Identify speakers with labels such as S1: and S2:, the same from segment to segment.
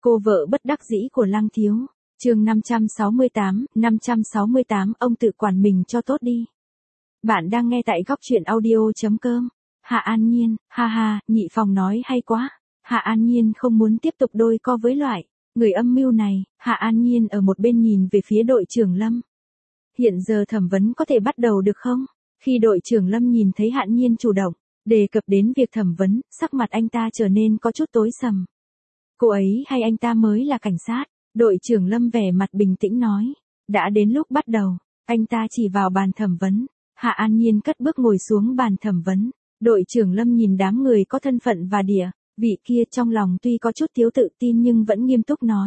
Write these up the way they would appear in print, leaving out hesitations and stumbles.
S1: Cô vợ bất đắc dĩ của Lăng Thiếu. Chương 568, ông tự quản mình cho tốt đi. Bạn đang nghe tại góc truyện audio.com. Hạ An Nhiên, ha ha, nhị phòng nói hay quá. Hạ An Nhiên không muốn tiếp tục đôi co với loại người âm mưu này. Hạ An Nhiên ở một bên nhìn về phía đội trưởng Lâm. Hiện giờ thẩm vấn có thể bắt đầu được không? Khi đội trưởng Lâm nhìn thấy Hạ An Nhiên chủ động đề cập đến việc thẩm vấn, sắc mặt anh ta trở nên có chút tối sầm. Cô ấy hay anh ta mới là cảnh sát? Đội trưởng Lâm vẻ mặt bình tĩnh nói. Đã đến lúc bắt đầu, anh ta chỉ vào bàn thẩm vấn. Hạ An Nhiên cất bước ngồi xuống bàn thẩm vấn. Đội trưởng Lâm nhìn đám người có thân phận và địa vị kia, trong lòng tuy có chút thiếu tự tin nhưng vẫn nghiêm túc nói.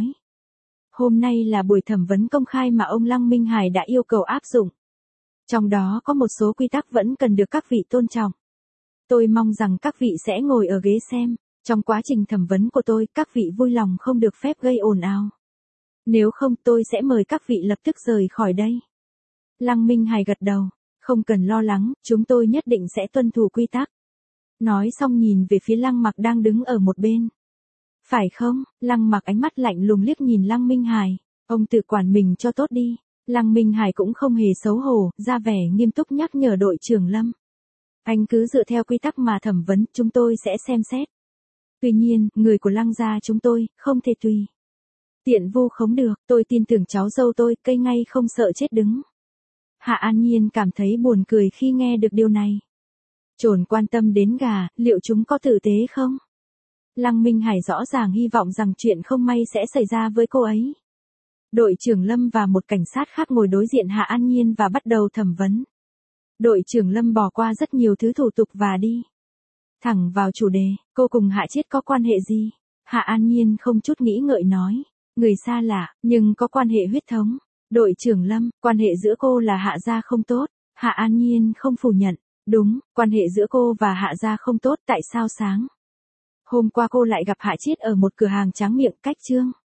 S1: Hôm nay là buổi thẩm vấn công khai mà ông Lăng Minh Hải đã yêu cầu áp dụng. Trong đó có một số quy tắc vẫn cần được các vị tôn trọng. Tôi mong rằng các vị sẽ ngồi ở ghế xem. Trong quá trình thẩm vấn của tôi, các vị vui lòng không được phép gây ồn ào. Nếu không, tôi sẽ mời các vị lập tức rời khỏi đây. Lăng Minh Hải gật đầu. Không cần lo lắng, chúng tôi nhất định sẽ tuân thủ quy tắc. Nói xong nhìn về phía Lăng Mặc đang đứng ở một bên. Phải không? Lăng Mặc ánh mắt lạnh lùng liếc nhìn Lăng Minh Hải. Ông tự quản mình cho tốt đi. Lăng Minh Hải cũng không hề xấu hổ, ra vẻ nghiêm túc nhắc nhở đội trưởng Lâm. Anh cứ dựa theo quy tắc mà thẩm vấn, chúng tôi sẽ xem xét. Tuy nhiên, người của Lăng gia chúng tôi, không thể tùy tiện vu khống được. Tôi tin tưởng cháu dâu tôi, cây ngay không sợ chết đứng. Hạ An Nhiên cảm thấy buồn cười khi nghe được điều này. Trồn quan tâm đến gà, liệu chúng có tử tế không? Lăng Minh Hải rõ ràng hy vọng rằng chuyện không may sẽ xảy ra với cô ấy. Đội trưởng Lâm và một cảnh sát khác ngồi đối diện Hạ An Nhiên và bắt đầu thẩm vấn. Đội trưởng Lâm bỏ qua rất nhiều thứ thủ tục và đi thẳng vào chủ đề. Cô cùng Hạ Chiết có quan hệ gì? Hạ An Nhiên không chút nghĩ ngợi nói. Người xa lạ, nhưng có quan hệ huyết thống. Đội trưởng Lâm, quan hệ giữa cô là Hạ gia không tốt. Hạ An Nhiên không phủ nhận. Đúng, quan hệ giữa cô và Hạ gia không tốt. Tại sao sáng hôm qua cô lại gặp Hạ Chiết ở một cửa hàng tráng miệng cách Trương